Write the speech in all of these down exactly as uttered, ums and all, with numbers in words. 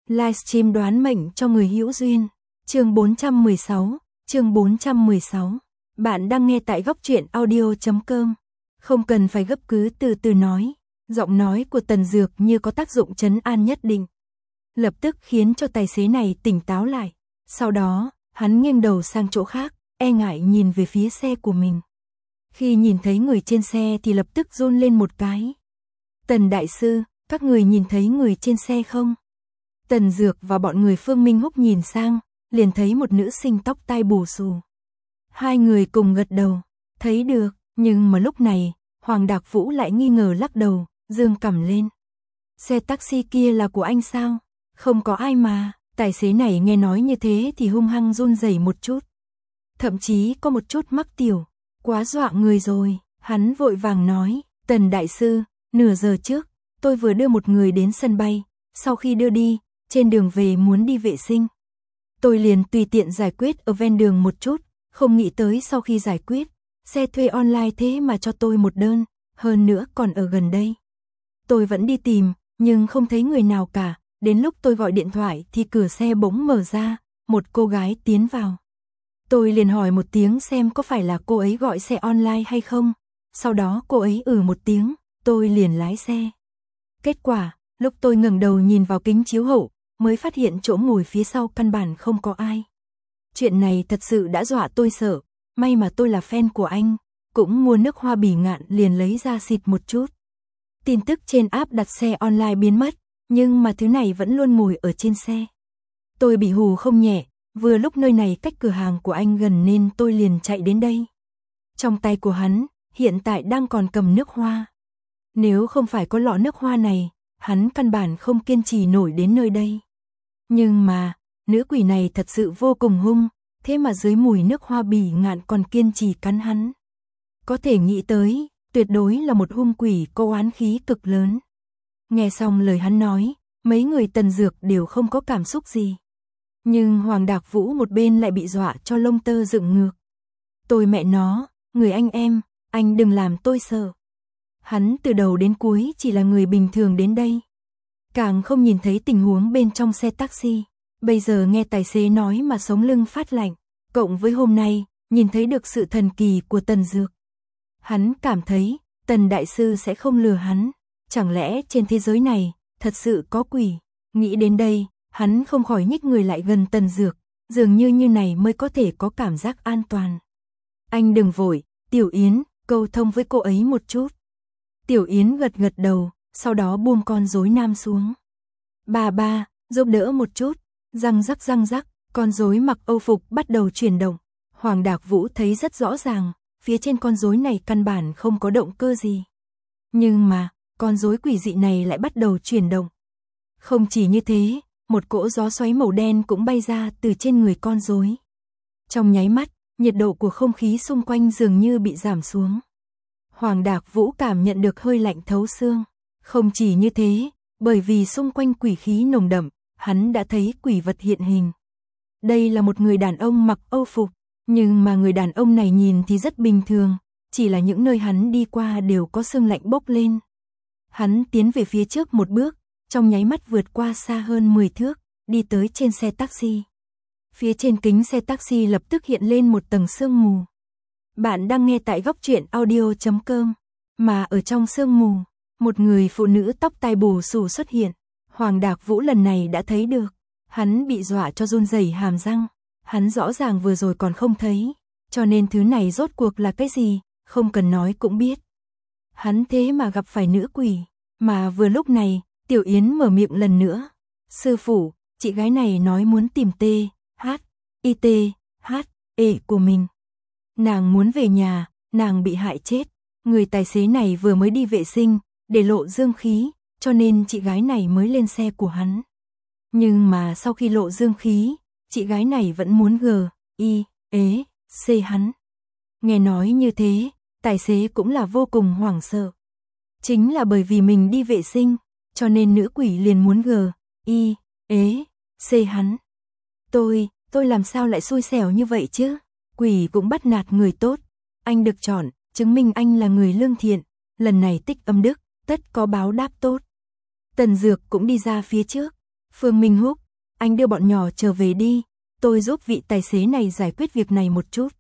Livestream đoán mệnh cho người hữu duyên. Chương bốn trăm mười sáu, chương bốn trăm mười sáu. Bạn đang nghe tại góc truyện audio chấm com. Không cần phải gấp cứ từ từ nói. Giọng nói của Tần Dược như có tác dụng trấn an nhất định. Lập tức khiến cho tài xế này tỉnh táo lại. Sau đó, hắn nghiêng đầu sang chỗ khác, e ngại nhìn về phía xe của mình. Khi nhìn thấy người trên xe thì lập tức run lên một cái. Tần đại sư, các người nhìn thấy người trên xe không? Tần Dược và bọn người Phương Minh Húc nhìn sang, liền thấy một nữ sinh tóc tai bù xù. Hai người cùng gật đầu, thấy được, nhưng mà lúc này, Hoàng Đạc Vũ lại nghi ngờ lắc đầu, dương cằm lên. Xe taxi kia là của anh sao? Không có ai mà. Tài xế này nghe nói như thế thì hung hăng run rẩy một chút. Thậm chí có một chút mắc tiểu, quá dọa người rồi, hắn vội vàng nói, Tần đại sư, nửa giờ trước, tôi vừa đưa một người đến sân bay, sau khi đưa đi, trên đường về muốn đi vệ sinh. Tôi liền tùy tiện giải quyết ở ven đường một chút, không nghĩ tới sau khi giải quyết, xe thuê online thế mà cho tôi một đơn, hơn nữa còn ở gần đây. Tôi vẫn đi tìm, nhưng không thấy người nào cả, đến lúc tôi gọi điện thoại thì cửa xe bỗng mở ra, một cô gái tiến vào. Tôi liền hỏi một tiếng xem có phải là cô ấy gọi xe online hay không, sau đó cô ấy ừ một tiếng, tôi liền lái xe. Kết quả, lúc tôi ngẩng đầu nhìn vào kính chiếu hậu, mới phát hiện chỗ ngồi phía sau căn bản không có ai. Chuyện này thật sự đã dọa tôi sợ, may mà tôi là fan của anh, cũng mua nước hoa bỉ ngạn liền lấy ra xịt một chút. Tin tức trên app đặt xe online biến mất, nhưng mà thứ này vẫn luôn ngồi ở trên xe. Tôi bị hù không nhẹ, vừa lúc nơi này cách cửa hàng của anh gần nên tôi liền chạy đến đây. Trong tay của hắn, hiện tại đang còn cầm nước hoa. Nếu không phải có lọ nước hoa này, hắn căn bản không kiên trì nổi đến nơi đây. Nhưng mà, nữ quỷ này thật sự vô cùng hung, thế mà dưới mùi nước hoa bỉ ngạn còn kiên trì cắn hắn. Có thể nghĩ tới, tuyệt đối là một hung quỷ có oán khí cực lớn. Nghe xong lời hắn nói, mấy người Tần Dược đều không có cảm xúc gì. Nhưng Hoàng Đạc Vũ một bên lại bị dọa cho lông tơ dựng ngược. Tôi mẹ nó, người anh em, anh đừng làm tôi sợ. Hắn từ đầu đến cuối chỉ là người bình thường đến đây. Càng không nhìn thấy tình huống bên trong xe taxi. Bây giờ nghe tài xế nói mà sống lưng phát lạnh. Cộng với hôm nay, nhìn thấy được sự thần kỳ của Tần Dược. Hắn cảm thấy, Tần đại sư sẽ không lừa hắn. Chẳng lẽ trên thế giới này, thật sự có quỷ? Nghĩ đến đây, hắn không khỏi nhích người lại gần Tần Dược. Dường như như này mới có thể có cảm giác an toàn. Anh đừng vội, Tiểu Yến, câu thông với cô ấy một chút. Tiểu Yến gật gật đầu, sau đó buông con rối nam xuống. Bà ba, giúp đỡ một chút, răng rắc răng rắc, con rối mặc âu phục bắt đầu chuyển động. Hoàng Đạc Vũ thấy rất rõ ràng, phía trên con rối này căn bản không có động cơ gì. Nhưng mà, con rối quỷ dị này lại bắt đầu chuyển động. Không chỉ như thế, một cỗ gió xoáy màu đen cũng bay ra từ trên người con rối. Trong nháy mắt, nhiệt độ của không khí xung quanh dường như bị giảm xuống. Hoàng Đạc Vũ cảm nhận được hơi lạnh thấu xương. Không chỉ như thế, bởi vì xung quanh quỷ khí nồng đậm, hắn đã thấy quỷ vật hiện hình. Đây là một người đàn ông mặc âu phục, nhưng mà người đàn ông này nhìn thì rất bình thường, chỉ là những nơi hắn đi qua đều có sương lạnh bốc lên. Hắn tiến về phía trước một bước, trong nháy mắt vượt qua xa hơn mười thước, đi tới trên xe taxi. Phía trên kính xe taxi lập tức hiện lên một tầng sương mù. Bạn đang nghe tại góc truyện audio chấm com, mà ở trong sương mù, một người phụ nữ tóc tai bù xù xuất hiện. Hoàng Đạc Vũ lần này đã thấy được, hắn bị dọa cho run rẩy hàm răng, hắn rõ ràng vừa rồi còn không thấy, cho nên thứ này rốt cuộc là cái gì, không cần nói cũng biết. Hắn thế mà gặp phải nữ quỷ, mà vừa lúc này, Tiểu Yến mở miệng lần nữa. Sư phụ, chị gái này nói muốn tìm T, H, I T, H, E của mình. Nàng muốn về nhà, nàng bị hại chết. Người tài xế này vừa mới đi vệ sinh, để lộ dương khí, cho nên chị gái này mới lên xe của hắn. Nhưng mà sau khi lộ dương khí, chị gái này vẫn muốn G, I, ế, C hắn. Nghe nói như thế, tài xế cũng là vô cùng hoảng sợ. Chính là bởi vì mình đi vệ sinh, cho nên nữ quỷ liền muốn G, I, ế, C hắn. Tôi, tôi làm sao lại xui xẻo như vậy chứ? Quỷ cũng bắt nạt người tốt. Anh được chọn, chứng minh anh là người lương thiện. Lần này tích âm đức, tất có báo đáp tốt. Tần Dược cũng đi ra phía trước. Phương Minh Húc, anh đưa bọn nhỏ trở về đi, tôi giúp vị tài xế này giải quyết việc này một chút.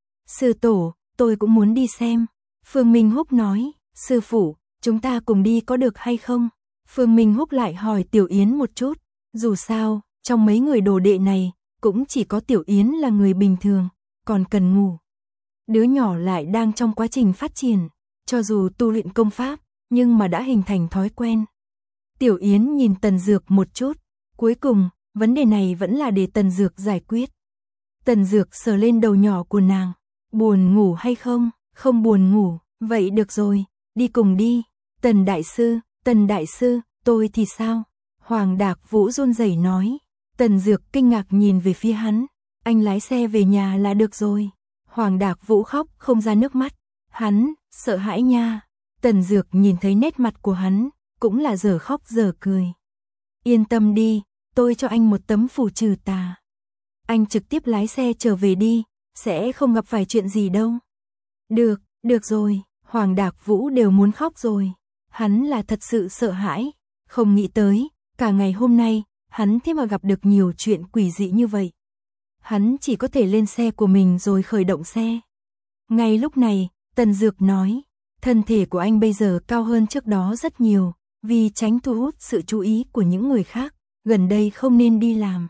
Sư tổ, tôi cũng muốn đi xem. Phương Minh Húc nói, sư phụ, chúng ta cùng đi có được hay không? Phương Minh Húc lại hỏi Tiểu Yến một chút, dù sao, trong mấy người đồ đệ này, cũng chỉ có Tiểu Yến là người bình thường, còn cần ngủ. Đứa nhỏ lại đang trong quá trình phát triển, cho dù tu luyện công pháp, nhưng mà đã hình thành thói quen. Tiểu Yến nhìn Tần Dược một chút, cuối cùng, vấn đề này vẫn là để Tần Dược giải quyết. Tần Dược sờ lên đầu nhỏ của nàng, buồn ngủ hay không? Không buồn ngủ, vậy được rồi, đi cùng đi. Tần Đại Sư, Tần Đại Sư, tôi thì sao? Hoàng Đạc Vũ run rẩy nói. Tần Dược kinh ngạc nhìn về phía hắn, anh lái xe về nhà là được rồi. Hoàng Đạc Vũ khóc không ra nước mắt, hắn, sợ hãi nha. Tần Dược nhìn thấy nét mặt của hắn, cũng là giờ khóc giờ cười. Yên tâm đi, tôi cho anh một tấm phù trừ tà. Anh trực tiếp lái xe trở về đi, sẽ không gặp phải chuyện gì đâu. Được, được rồi, Hoàng Đạc Vũ đều muốn khóc rồi. Hắn là thật sự sợ hãi, không nghĩ tới, cả ngày hôm nay, hắn thế mà gặp được nhiều chuyện quỷ dị như vậy. Hắn chỉ có thể lên xe của mình rồi khởi động xe. Ngay lúc này, Tần Dược nói, thân thể của anh bây giờ cao hơn trước đó rất nhiều, vì tránh thu hút sự chú ý của những người khác, gần đây không nên đi làm.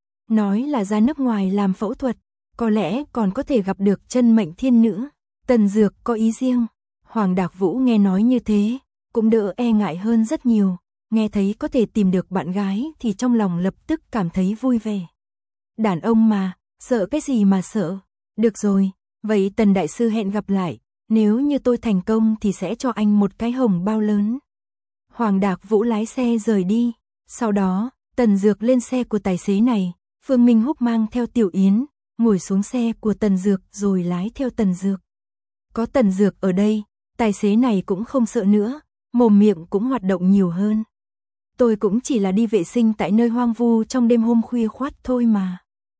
Nói là ra nước ngoài làm phẫu thuật, có lẽ còn có thể gặp được chân mệnh thiên nữ. Tần Dược có ý riêng. Hoàng Đạc Vũ nghe nói như thế, cũng đỡ e ngại hơn rất nhiều, nghe thấy có thể tìm được bạn gái thì trong lòng lập tức cảm thấy vui vẻ. Đàn ông mà, sợ cái gì mà sợ. Được rồi, vậy Tần Đại Sư hẹn gặp lại, nếu như tôi thành công thì sẽ cho anh một cái hồng bao lớn. Hoàng Đạc Vũ lái xe rời đi, sau đó, Tần Dược lên xe của tài xế này, Phương Minh Húc mang theo Tiểu Yến, ngồi xuống xe của Tần Dược rồi lái theo Tần Dược. Có Tần Dược ở đây, tài xế này cũng không sợ nữa, mồm miệng cũng hoạt động nhiều hơn. Tôi cũng chỉ là đi vệ sinh tại nơi hoang vu trong đêm hôm khuya khoắt thôi mà.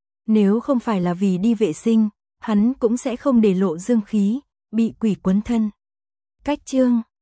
Nếu không phải là vì đi vệ sinh, hắn cũng sẽ không để lộ dương khí, bị quỷ quấn thân. Cách chương